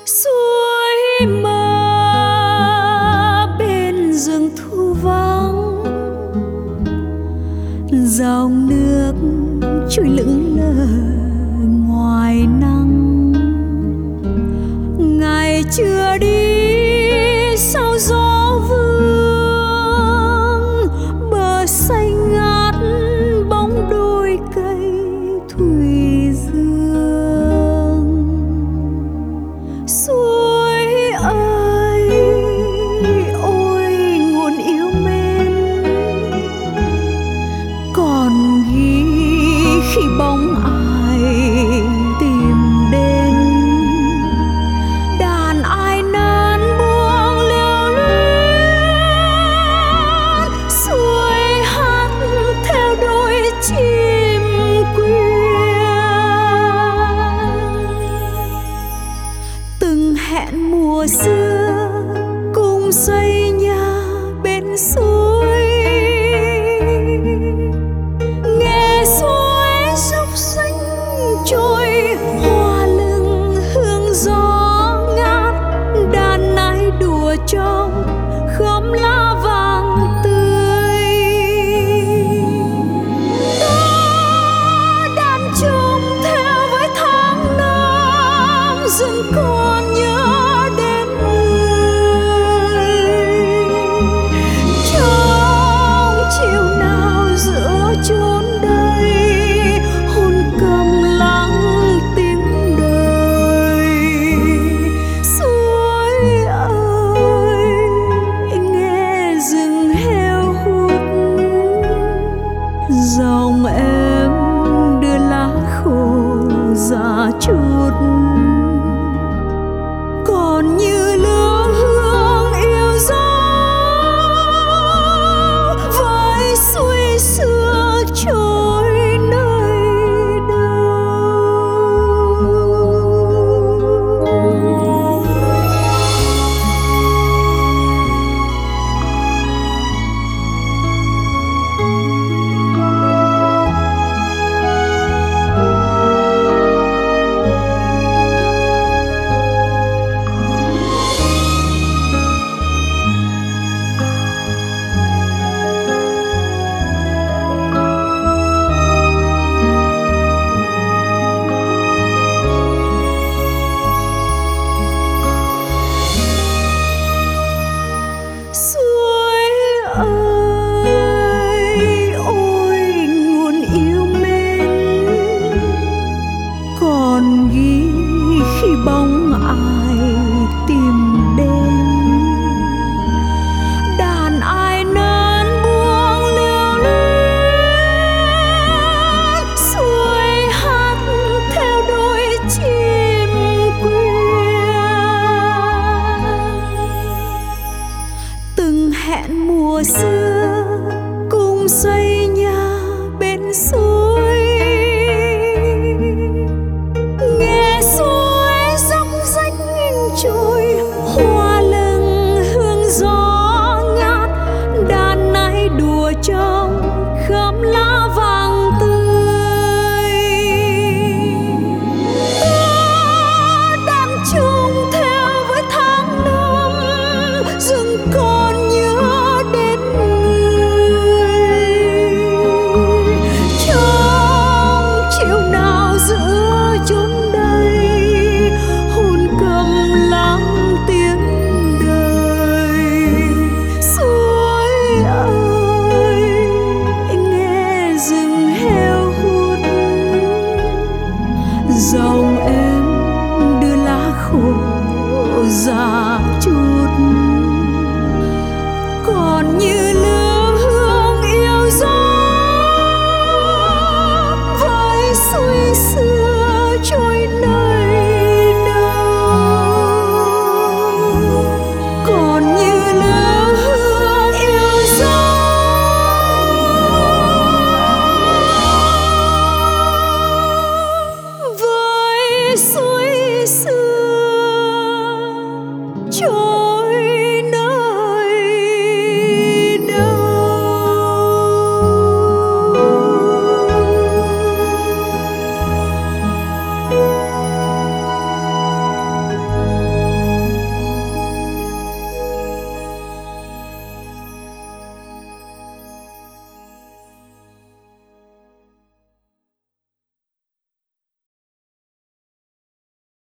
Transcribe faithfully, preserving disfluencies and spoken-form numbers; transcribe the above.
suối mơ bên rừng thu vắng, dòng nước trôi lững lờ ngoài nắng. Ngày chưa đi sau gió vương, bờ xanh ngát bóng đôi cây thủy dương. Suối ơi ôi nguồn yêu mến, còn ghi khi bóng ai tìm đến. Đàn ai nán buông lưu luyến, suối hát theo đôi chim quyên. Từng hẹn mùa xưa cùng xây nhà bên suối, nghe suối dốc xanh trôi hoa lưng hương gió ngát. Đàn nái đùa trong khóm lá vàng tươi, ta đàn chung theo với tháng năm dừng còn nhớ đến người. Trong chiều nào giữa chốn đây hồn cầm lắng tiếng đời. Suối ơi nghe rừng heo hút, dòng em đưa lá khô già chút. Còn như lửa hương yêu dấu với suối xưa trôi nơi bóng ai tìm đến. Đàn ai nán buông lưu luyến, suối hát theo đôi chim quyên. Từng hẹn mùa xưa cùng xây nhà bên suối, trôi hoa lưng hương gió ngát. Đàn nái đùa trong khóm lá vàng tươi, ta đàn chung theo với tháng năm dừng còn nhớ đến người. Trong chiều nào giữa chốn đây hồn cầm lắng tiếng đời. Suối ơi nghe rừng heo hút, dòng em đưa lá khô già